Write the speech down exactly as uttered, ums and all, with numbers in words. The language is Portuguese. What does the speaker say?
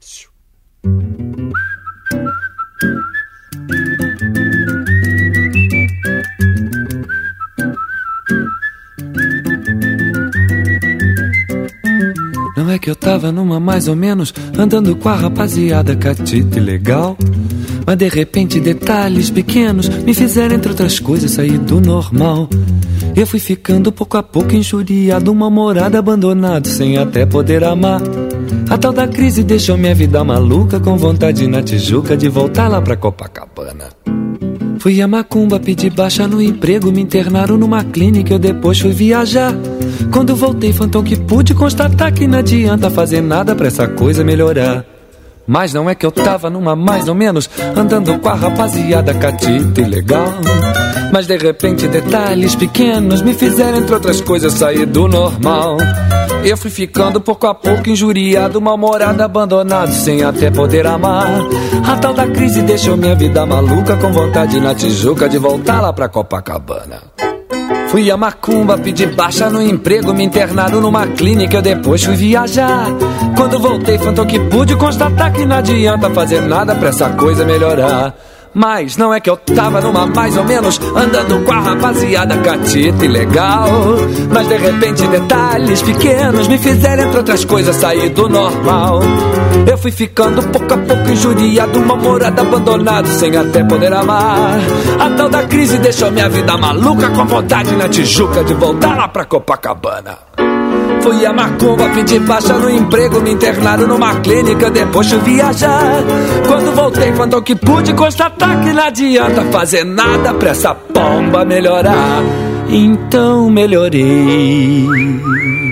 Não é que eu tava numa mais ou menos, andando com a rapaziada catita e legal, mas de repente detalhes pequenos me fizeram, entre outras coisas, sair do normal. Eu fui ficando pouco a pouco injuriado, mal-humorado, abandonado, sem até poder amar. A tal da crise deixou minha vida maluca, com vontade na Tijuca de voltar lá pra Copacabana. Fui a Macumba, pedi baixa no emprego, me internaram numa clínica, eu depois fui viajar. Quando voltei, foi então que pude constatar que não adianta fazer nada pra essa coisa melhorar. Mas não é que eu tava numa mais ou menos, andando com a rapaziada catita e legal, mas de repente detalhes pequenos me fizeram, entre outras coisas, sair do normal. Eu fui ficando pouco a pouco injuriado, mal-humorado, abandonado, sem até poder amar. A tal da crise deixou minha vida maluca, com vontade na Tijuca de voltar lá pra Copacabana. Fui a Macumba, pedi baixa no emprego, me internaram numa clínica, eu depois fui viajar. Quando voltei, foi então que pude constatar que não adianta fazer nada pra essa coisa melhorar. Mas não é que eu tava numa mais ou menos, andando com a rapaziada catita e legal, mas de repente detalhes pequenos me fizeram, entre outras coisas, sair do normal. Eu fui ficando pouco a pouco injuriado, mal-humorado, abandonado, sem até poder amar. A tal da crise deixou minha vida maluca, com vontade na Tijuca de voltar lá pra Copacabana. Fui a Macumba, pedi baixa no emprego, me internaram numa clínica, depois fui viajar. Quando voltei, quando que pude constatar que não adianta fazer nada pra essa pomba melhorar. Então melhorei.